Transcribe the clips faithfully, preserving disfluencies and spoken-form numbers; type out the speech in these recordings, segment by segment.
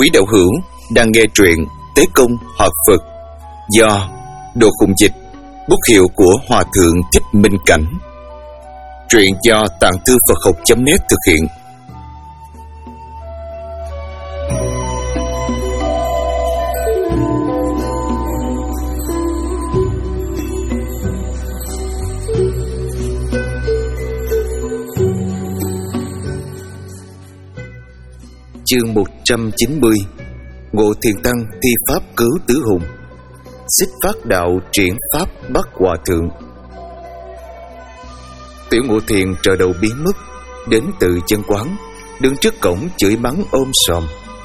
Quý đạo hữu đang nghe truyện Tế Công Hợp Phật do Đồ Khùng Dịch, bút hiệu của Hòa Thượng Thích Minh Cảnh. Truyện do Tạng Thư Phật Học chấm net thực hiện. Chương một trăm chín mươi. Ngộ Thiền Tăng thi pháp cứu tứ hùng. Xích Phát Đạo triển pháp bắt hòa thượng. Tiểu Ngộ Thiền trở đầu biến mất, đến từ chân quán, đứng trước cổng chửi mắng ôm sòm: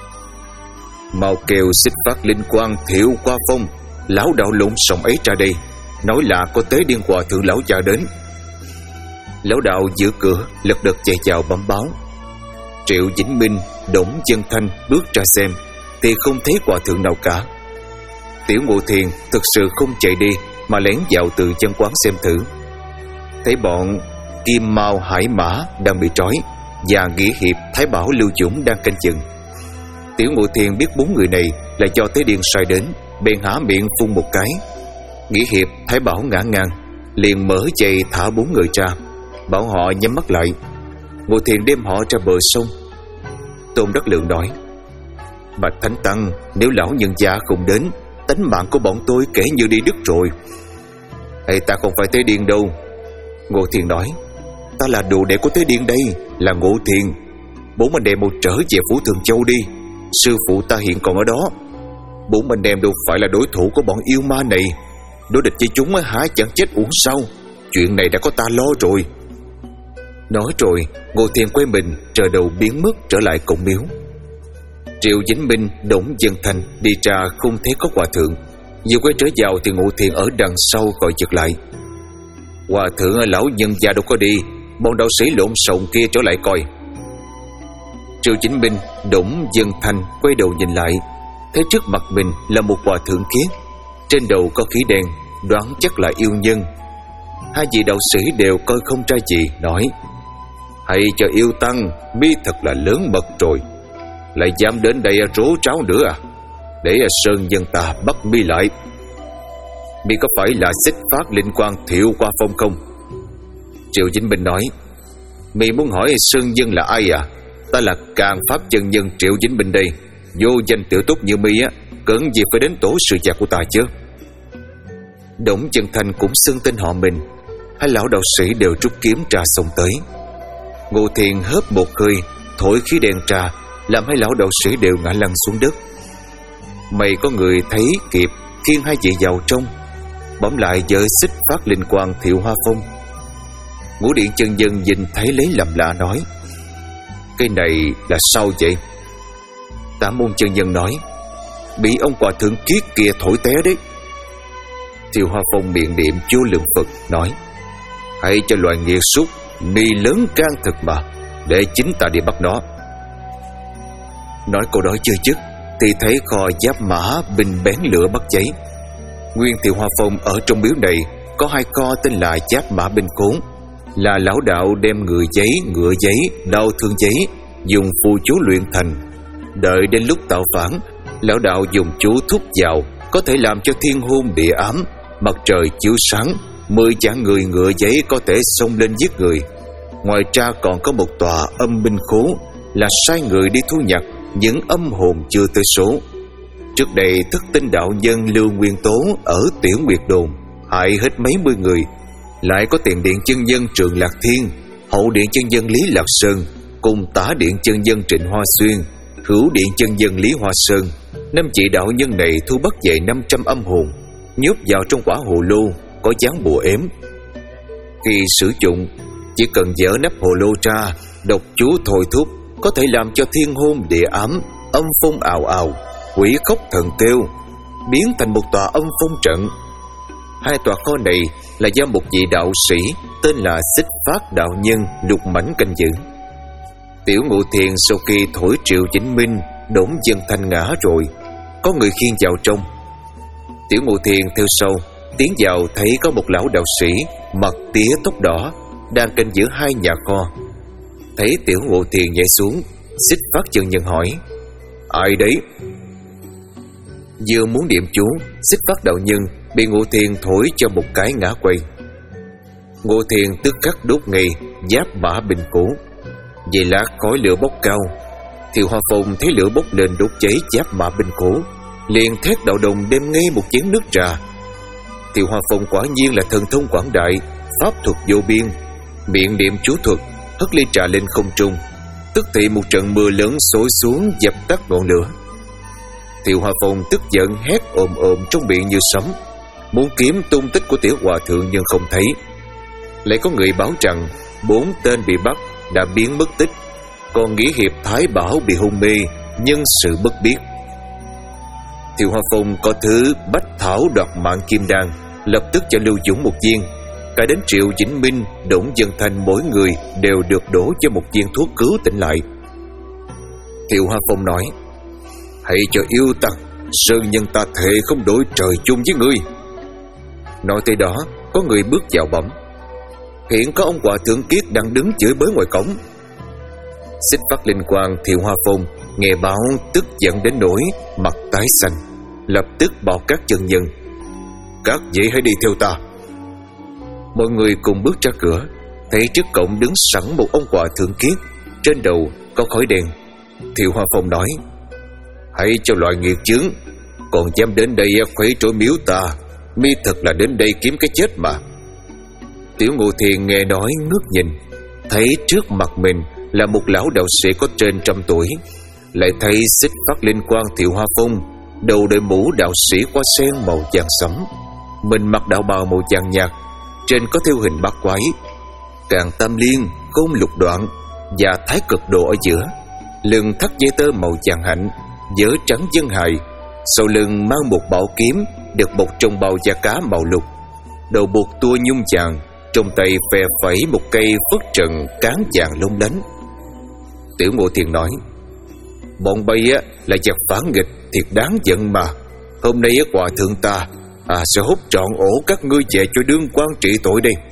mau kêu Xích Phát linh quang thiệu qua phong, lão đạo lộn sòng ấy ra đây, nói là có tế điên hòa thượng lão già đến. Lão đạo giữ cửa lật đật chạy vào bẩm báo. Triệu Vĩnh Minh, Đổng Chân Thanh bước ra xem thì không thấy hòa thượng nào cả. Tiểu Ngộ Thiền thực sự không chạy đi mà lén vào từ chân quán xem thử, thấy bọn Kim Mao Hải Mã đang bị trói và Nghĩa Hiệp, Thái Bảo, Lưu Dũng đang canh chừng. Tiểu Ngộ Thiền biết bốn người này là do Tế Điên sai đến, bèn há miệng phun một cái. Nghĩa Hiệp, Thái Bảo ngã ngang, liền mở chạy thả bốn người ra, bảo họ nhắm mắt lại. Ngộ Thiền đem họ ra bờ sông. Tôn Đắc Lượng nói: bạch Thánh Tăng, nếu lão nhân gia không đến, tánh mạng của bọn tôi kể như đi đứt rồi. Hay ta không phải Tế Điên đâu. Ngộ Thiền nói: ta là đồ đệ của Tế Điên đây, là Ngộ Thiền. Bốn anh em một trở về Phủ Thường Châu đi, sư phụ ta hiện còn ở đó. Bốn anh em đâu phải là đối thủ của bọn yêu ma này, đối địch với chúng há chẳng chết uổng sao. Chuyện này đã có ta lo rồi. Nói rồi Ngộ Thiền quay mình trở đầu biến mất trở lại cổng miếu. Triệu Vĩnh Minh, Đổng Chân Thanh đi ra không thấy có hòa thượng, vừa quay trở vào thì Ngộ Thiền ở đằng sau gọi giật lại: hòa thượng lão nhân gia đâu có đi, bọn đạo sĩ lộn xộn kia trở lại coi. Triệu Vĩnh Minh, Đổng Chân Thanh quay đầu nhìn lại, thấy trước mặt mình là một hòa thượng kia, trên đầu có khí đen, đoán chắc là yêu nhân. Hai vị đạo sĩ đều coi không ra gì, nói: hay cho yêu tăng, mi thật là lớn mật rồi, lại dám đến đây rố tráo nữa à? Để sơn nhân ta bắt mi lại. Mi có phải là Xích Phát linh quang thiệu qua phong không? Triệu Vĩnh Minh nói: mi muốn hỏi sơn nhân là ai à? Ta là Càn Pháp chân nhân Triệu Vĩnh Minh đây, vô danh tiểu túc như mi á, cẩn gì phải đến tổ sự giặc của ta chứ? Đổng Chân Thanh cũng xưng tên họ mình. Hai lão đạo sĩ đều rút kiếm ra xông tới. Ngộ Thiền hớp một hơi, thổi khí đen ra, làm hai lão đạo sĩ đều ngã lăn xuống đất. Mày có người thấy kịp khiêng hai vị vào trong, bấm lại giơ Xích Phát linh quang thiệu hoa phong. Ngũ Điện chân nhân nhìn thấy lấy làm lạ nói: cái này là sao vậy? Tám Môn chân nhân nói: bị ông hòa thượng kiết kia thổi té đấy. Thiệu hoa phong miệng niệm chú lượng Phật nói: hãy cho loài nghiệt súc ni lớn can thực mà, để chính ta đi bắt nó. Nói câu đó chưa dứt thì thấy kho giáp mã bình bén lửa bắt cháy. Nguyên Thiệu Hoa Phong ở trong miếu này có hai kho tên là giáp mã binh khốn, là lão đạo đem người giấy, ngựa giấy, đao thương giấy dùng phù chú luyện thành. Đợi đến lúc tạo phản, lão đạo dùng chú thúc vào, có thể làm cho thiên hôn địa ám, mặt trời chiếu sáng, mười chạng người ngựa giấy có thể xông lên giết người. Ngoài ra còn có một tòa âm binh khố, là sai người đi thu nhặt những âm hồn chưa tới số. Trước đây Thức Tinh đạo nhân Lưu Nguyên Tố ở Tiểu Nguyệt Đồn hại hết mấy mươi người. Lại có Tiền Điện chân nhân Trường Lạc Thiên, Hậu Điện chân nhân Lý Lạc Sơn, cùng Tả Điện chân nhân Trịnh Hoa Xuyên, Hữu Điện chân nhân Lý Hoa Sơn. Năm vị đạo nhân này thu bắt về năm trăm âm hồn, nhốt vào trong quả hồ lô có dán bùa ếm. Khi sử dụng, chỉ cần dỡ nắp hồ lô ra, đọc chú thôi thúc, có thể làm cho thiên hôn địa ám, âm phong ào ào, quỷ khóc thần kêu, biến thành một tòa âm phong trận. Hai tòa kho này là do một vị đạo sĩ tên là Xích Phát đạo nhân Lục Mãnh canh giữ. Tiểu Ngộ Thiền sau khi thổi Triệu Vĩnh Minh, Đổng Chân Thanh ngã rồi, có người khiêng vào trong. Tiểu Ngộ Thiền theo sau tiến vào, thấy có một lão đạo sĩ mặc tía tóc đỏ đang canh giữ hai nhà kho. Thấy Tiểu Ngộ Thiền nhảy xuống, Xích Phát chân nhân hỏi: Ai đấy? Vừa muốn niệm chú, Xích Phát đạo nhân bị Ngô Thiên thổi cho một cái ngã quay. Ngô Thiên tức khắc đốt ngay giáp mã bình cổ. Về lát khói lửa bốc cao. Thiệu Hoa Phong thấy lửa bốc lên đốt cháy giáp mã bình cổ, liền thét đạo đồng đem ngay một chén nước trà. Thiệu Hoa Phong quả nhiên là thần thông quảng đại, pháp thuật vô biên, miệng niệm chú thuật, hất ly trà lên không trung, tức thì một trận mưa lớn xối xuống dập tắt ngọn lửa. Thiệu Hoa Phong tức giận hét ồm ồm trong miệng như sấm, muốn kiếm tung tích của tiểu hòa thượng nhưng không thấy. Lại có người báo rằng bốn tên bị bắt đã biến mất tích, còn Nghĩa Hiệp Thái Bảo bị hôn mê, nhân sự bất biết. Thiệu Hoa Phong có thứ bách thảo đoạt mạng kim đan, lập tức cho Lưu Dũng một viên. Cả đến Triệu Vĩnh Minh, Đổng Dân Thanh mỗi người đều được đổ cho một viên thuốc cứu tỉnh lại. Thiệu Hoa Phong nói: hãy cho yêu ta, sơn nhân ta thề không đổi trời chung với ngươi. Nói tới đó, có người bước vào bẩm: hiện có ông Hòa Thượng Kiết đang đứng chửi bới ngoài cổng. Xích Phát linh quang Thiệu Hoa Phong nghe báo tức giận đến nỗi mặt tái xanh, lập tức bảo các chân nhân: các vị hãy đi theo ta. Mọi người cùng bước ra cửa, thấy trước cổng đứng sẵn một ông Hòa Thượng Kiết, trên đầu có khói đen. Thiệu Hoa Phong nói: hãy cho loại nghiệt chướng, còn dám đến đây khuấy trối miếu ta, mi thật là đến đây kiếm cái chết mà. Tiểu Ngô Thiên nghe nói ngước nhìn, thấy trước mặt mình là một lão đạo sĩ có trên trăm tuổi, lại thấy Xích Phát linh quang Thiệu Hoa Phong, đầu đội mũ đạo sĩ hoa sen màu vàng sẫm, mình mặc đạo bào màu vàng nhạt, trên có thêu hình bát quái, Càn Tam Liên, Côn Lục Đoạn và Thái Cực Đồ ở giữa, lưng thắt dây tơ màu vàng hạnh, vớ trắng dân hài, sau lưng mang một bảo kiếm được bọc trong bao da cá màu lục, đầu buộc tua nhung vàng, trong tay phe phẩy một cây phất trần cán vàng lung lánh. Tiểu Ngô Thiên nói: bọn bay á là giặc phản nghịch thiệt đáng giận mà. Hôm nay á Hòa Thượng ta à sẽ hút trọn ổ các ngươi về cho đương quan trị tội đây.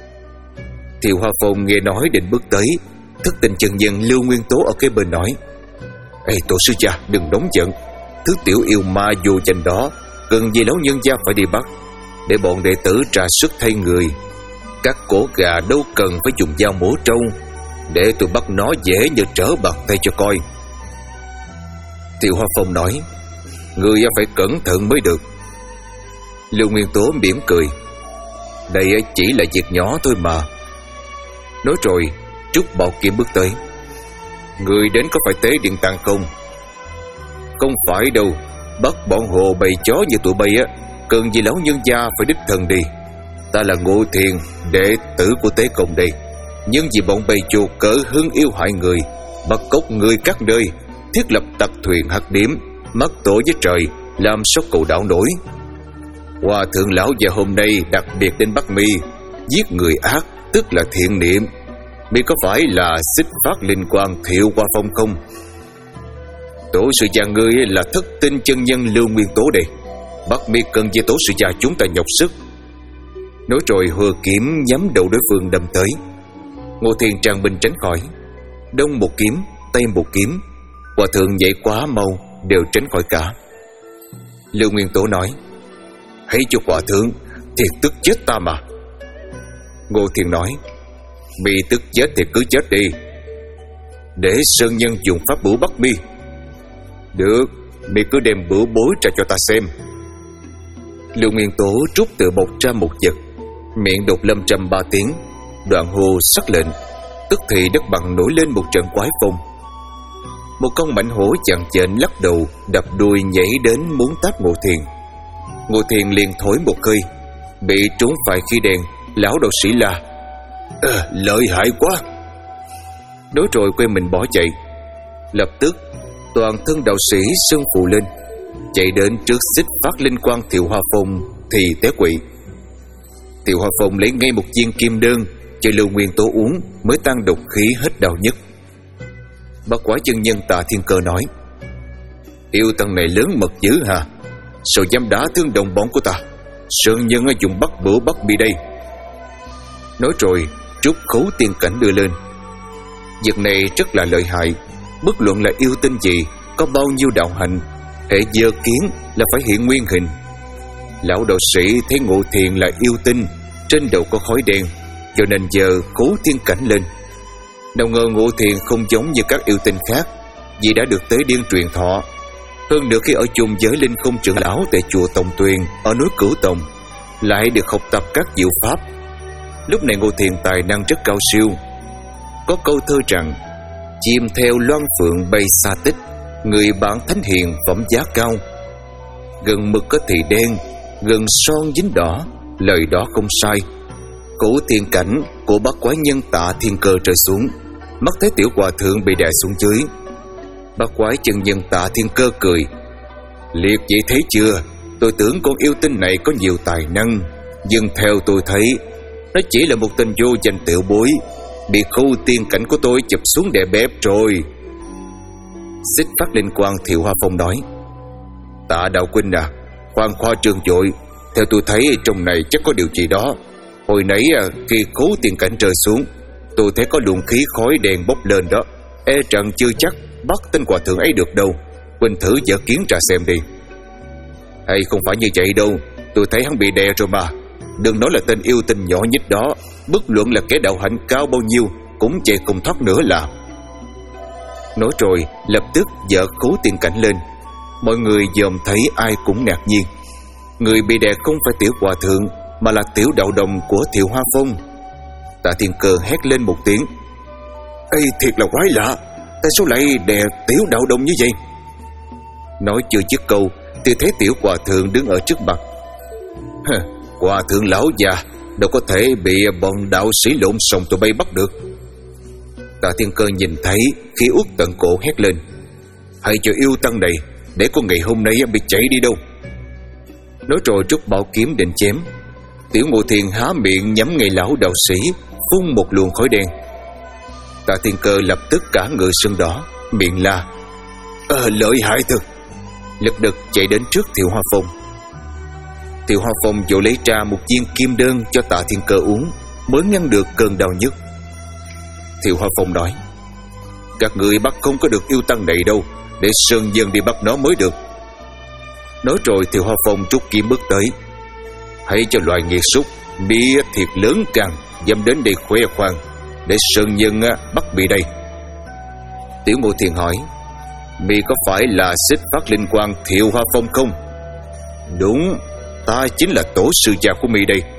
Thiệu Hoa Phong nghe nói định bước tới, thất tình chân nhân Lưu Nguyên Tố ở cái bên nói: ê tổ sư cha, đừng nóng giận, thứ tiểu yêu ma vô danh đó cần gì lão nhân gia phải đi bắt, để bọn đệ tử trà sức thay người. Các cổ gà đâu cần phải dùng dao mổ trâu, để tôi bắt nó dễ như trở bàn tay cho coi. Thiệu Hoa Phong nói: ngươi phải cẩn thận mới được. Lưu Nguyên Tố mỉm cười: đây chỉ là việc nhỏ thôi mà. Nói rồi Trúc Bảo Kiếm bước tới: người đến có phải tế điện tàng không? Không phải đâu, bắt bọn hồ bầy chó như tụi bay á, cần gì lão nhân gia phải đích thân đi. Ta là Ngô Thiên, đệ tử của Tế Công đây, nhưng vì bọn bầy chuột cỡ hưng yêu hại người, bắt cóc người các nơi, thiết lập tặc thuyền hắc điếm, mắc tội với trời, làm sao cầu đảo nổi. Hòa Thượng lão già hôm nay đặc biệt đến bắt mi, giết người ác tức là thiện niệm. Mi có phải là Xích Phát linh quang Thiệu Hoa Phong không? Tổ sư gia ngươi là thất tinh chân nhân Lưu Nguyên Tố đây, bắt mi cần với tổ sư gia chúng ta nhọc sức. Nói rồi hừa kiếm nhắm đầu đối phương đâm tới. Ngô Thiên trang binh tránh khỏi, đông một kiếm tây một kiếm, Hòa Thượng nhảy quá mau đều tránh khỏi cả. Lưu Nguyên Tố nói: hãy cho Hòa Thượng, thiệt tức chết ta mà. Ngô Thiên nói: mi tức chết thì cứ chết đi, để sơn nhân dùng pháp bửu bắt mi. Được, mi cứ đem bửu bối ra cho ta xem. Lưu Nguyên Tố rút từ bọc ra một vật, miệng đột lâm trầm ba tiếng, đoạn hô sắc lệnh, tức thì đất bằng nổi lên một trận quái phong. Một con mãnh hổ chằng chện lắc đầu đập đuôi nhảy đến muốn táp Ngô Thiên. Ngô Thiên liền thổi một hơi, bị trúng phải khí đen. Lão đạo sĩ la: à, lợi hại quá. Nói rồi quay mình bỏ chạy. Lập tức toàn thân đạo sĩ sưng phù lên, chạy đến trước Xích Phát linh quang Thiệu Hoa Phong thì té quỵ. Thiệu Hoa Phong lấy ngay một viên kim đơn cho Lưu Nguyên Tố uống, mới tăng độc khí hết đau nhất. Bác Quái chân nhân Tạ Thiên Cơ nói: yêu tăng này lớn mật dữ hả, sao dám đá thương đồng bọn của ta? Sơn nhân dùng bắt bửu bắt mi đây. Nói rồi rút khấu tiên cảnh đưa lên. Việc này rất là lợi hại, bất luận là yêu tinh gì có bao nhiêu đạo hạnh, hễ giơ kiến là phải hiện nguyên hình. Lão đạo sĩ thấy Ngộ Thiền là yêu tinh, trên đầu có khói đen, cho nên giờ khố thiên cảnh lên. Nào ngờ Ngộ Thiền không giống như các yêu tinh khác, vì đã được tế điên truyền thọ. Hơn nữa khi ở chung với linh không trưởng lão tại chùa Tòng Tuyền ở núi Cửu Tòng, lại được học tập các diệu pháp. Lúc này Ngộ Thiền tài năng rất cao siêu. Có câu thơ rằng: chim theo loan phượng bay xa tích, người bạn thánh hiền phẩm giá cao. Gần mực có thì đen, gần son dính đỏ, lời đó không sai. Cửu thiên cảnh của bác quái nhân Tạ Thiên Cơ rơi xuống, mắt thấy tiểu hòa thượng bị đè xuống dưới. Bác quái chân nhân Tạ Thiên Cơ cười: liệt vậy thấy chưa, tôi tưởng con yêu tinh này có nhiều tài năng, nhưng theo tôi thấy nó chỉ là một tên vô danh tiểu bối, bị khu tiên cảnh của tôi chụp xuống đè bẹp rồi. Xích Phát Linh Quang Thiệu Hoa Phong nói: Tạ đạo huynh à, khoan khoa trương vội, theo tôi thấy trong này chắc có điều gì đó. Hồi nãy khi khố tiên cảnh rơi xuống, tôi thấy có luồng khí khói đen bốc lên đó, e rằng chưa chắc bắt tên hòa thượng ấy được đâu. Huynh thử dở kiến ra xem đi. Hay không phải như vậy đâu, tôi thấy hắn bị đè rồi mà. Đừng nói là tên yêu tinh nhỏ nhít đó, bất luận là kẻ đạo hạnh cao bao nhiêu cũng chạy không thoát nữa là. Nói rồi lập tức dở khố tiên cảnh lên. Mọi người dòm thấy ai cũng ngạc nhiên. Người bị đè không phải tiểu hòa thượng, mà là tiểu đạo đồng của Thiệu Hoa Phong. Tạ Thiên Cơ hét lên một tiếng: Ê, thiệt là quái lạ, tại sao lại đè tiểu đạo đồng như vậy? Nói chưa dứt câu thì thấy tiểu hòa thượng đứng ở trước mặt. Hừ, hòa thượng lão già đâu có thể bị bọn đạo sĩ lộn xộn tụi bay bắt được. Tạ Thiên Cơ nhìn thấy khi uất tận cổ hét lên: Hãy cho yêu tăng này, để có ngày hôm nay bị chạy đi đâu. Nói rồi rút bảo kiếm định chém. Tiểu Ngộ Thiền há miệng nhắm ngay lão đạo sĩ, phun một luồng khói đen. Tạ Thiên Cơ lập tức cả người sưng đỏ, miệng la: Ờ, lợi hại thật! Lật đật chạy đến trước Thiệu Hoa Phong. Thiệu Hoa Phong vội lấy ra một viên kim đơn cho Tạ Thiên Cơ uống, mới ngăn được cơn đau nhức. Thiệu Hoa Phong nói: Các người bắt không có được yêu tăng này đâu, để Sơn Dân đi bắt nó mới được. Nói rồi Thiệu Hoa Phong rút kiếm bước tới: Hãy cho loài nghiệt súc mi thiệt lớn càng dám đến đây khoe khoang, để Sơn Nhân bắt mi đây. Tiểu Ngộ Thiền hỏi: Mi có phải là Xích Phát Linh Quang Thiệu Hoa Phong không? Đúng, ta chính là tổ sư cha của mi đây.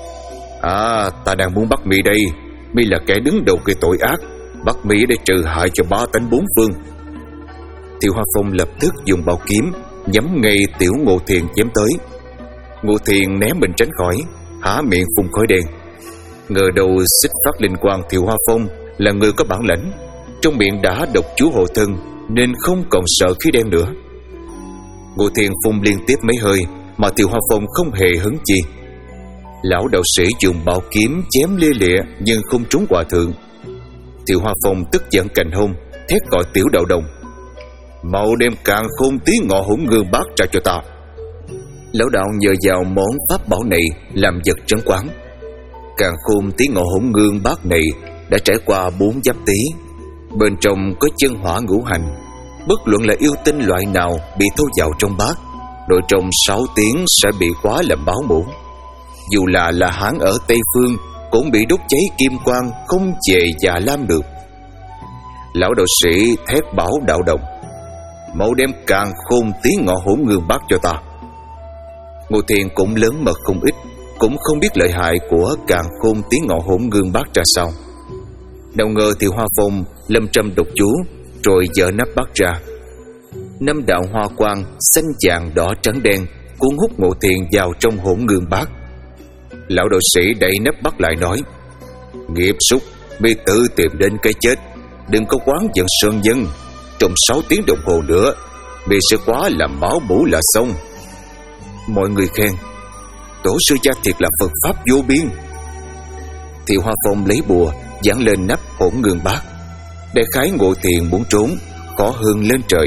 À, ta đang muốn bắt mi đây. Mi là kẻ đứng đầu gây tội ác, bắt mi để trừ hại cho ba tánh bốn phương. Thiệu Hoa Phong lập tức dùng bảo kiếm nhắm ngay Tiểu Ngộ Thiền chém tới. Ngộ Thiền né mình tránh khỏi, há miệng phun khói đen. Ngờ đầu Xích Phát Linh Quang Thiệu Hoa Phong là người có bản lãnh, trong miệng đã độc chú hộ thân, nên không còn sợ khí đen nữa. Ngộ Thiền phun liên tiếp mấy hơi mà Thiệu Hoa Phong không hề hứng chi. Lão đạo sĩ dùng bảo kiếm chém lia lịa nhưng không trúng hòa thượng. Thiệu Hoa Phong tức giận cành hôn, thét gọi tiểu đạo đồng: Mau đem Càn Khôn Tí Ngọ Hỗn Ngương Bát ra cho ta. Lão đạo nhờ vào món pháp bảo này làm vật trấn quán. Càn Khôn Tí Ngọ Hỗn Ngương Bát này đã trải qua bốn giáp tý, bên trong có chân hỏa ngũ hành. Bất luận là yêu tinh loại nào bị thu vào trong bát, đội trong sáu tiếng sẽ bị hóa làm báo mũ. Dù là là Hán ở Tây Phương cũng bị đốt cháy kim quang, không về già lam được. Lão đạo sĩ thét bảo đạo đồng: Mau đem Càn Khôn Tí Ngọ Hỗn Ngương Bát cho ta. Ngộ Thiền cũng lớn mật không ít, cũng không biết lợi hại của Càn Khôn Tí Ngọ Hỗn Ngương Bát ra sao. Đâu ngờ Thiệu Hoa Phong lâm trăm độc chú, rồi dỡ nắp bát ra. Năm đạo hoa quang xanh vàng đỏ trắng đen cuốn hút Ngộ Thiền vào trong hỗn ngương bát. Lão đạo sĩ đậy nắp bát lại nói: Nghiệp súc, mi tự tìm đến cái chết, đừng có quán giận Sơn Dân. Trong sáu tiếng đồng hồ nữa mi sẽ quá làm máu mủ là xong. Mọi người khen: Tổ sư cha thiệt là Phật pháp vô biên. Thiệu Hoa Phong lấy bùa dán lên nắp hỗn ngương bát. Đại khái Ngộ Thiền muốn trốn, có hương lên trời.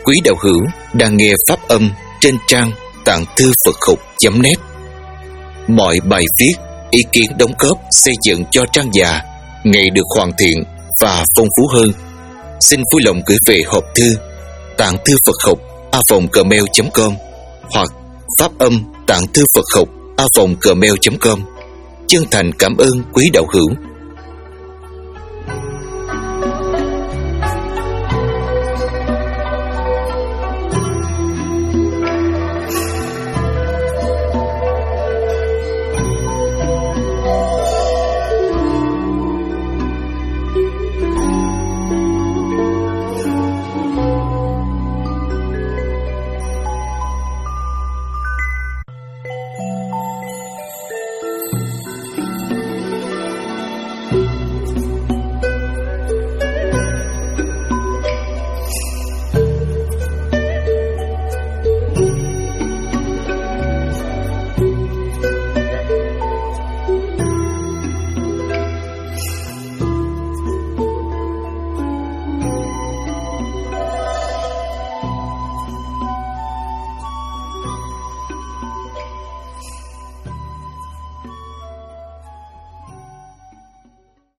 quý đạo hữu đang nghe pháp âm trên trang tạng thư Phật học chấm net. Mọi bài viết, ý kiến đóng góp xây dựng cho trang già ngày được hoàn thiện và phong phú hơn. Xin vui lòng gửi về hộp thư tạng thư Phật học a vòng gmail chấm com hoặc pháp âm tạng thư Phật học a vòng gmail chấm com. Chân thành cảm ơn quý đạo hữu.